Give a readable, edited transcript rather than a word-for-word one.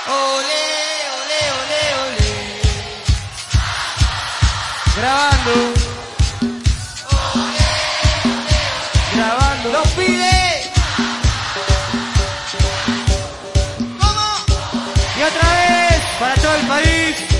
Ole, ole, ole, ole. Grabando. Ole, ole. Grabando. Los pibes. ¿Cómo? Y otra vez para todo el país.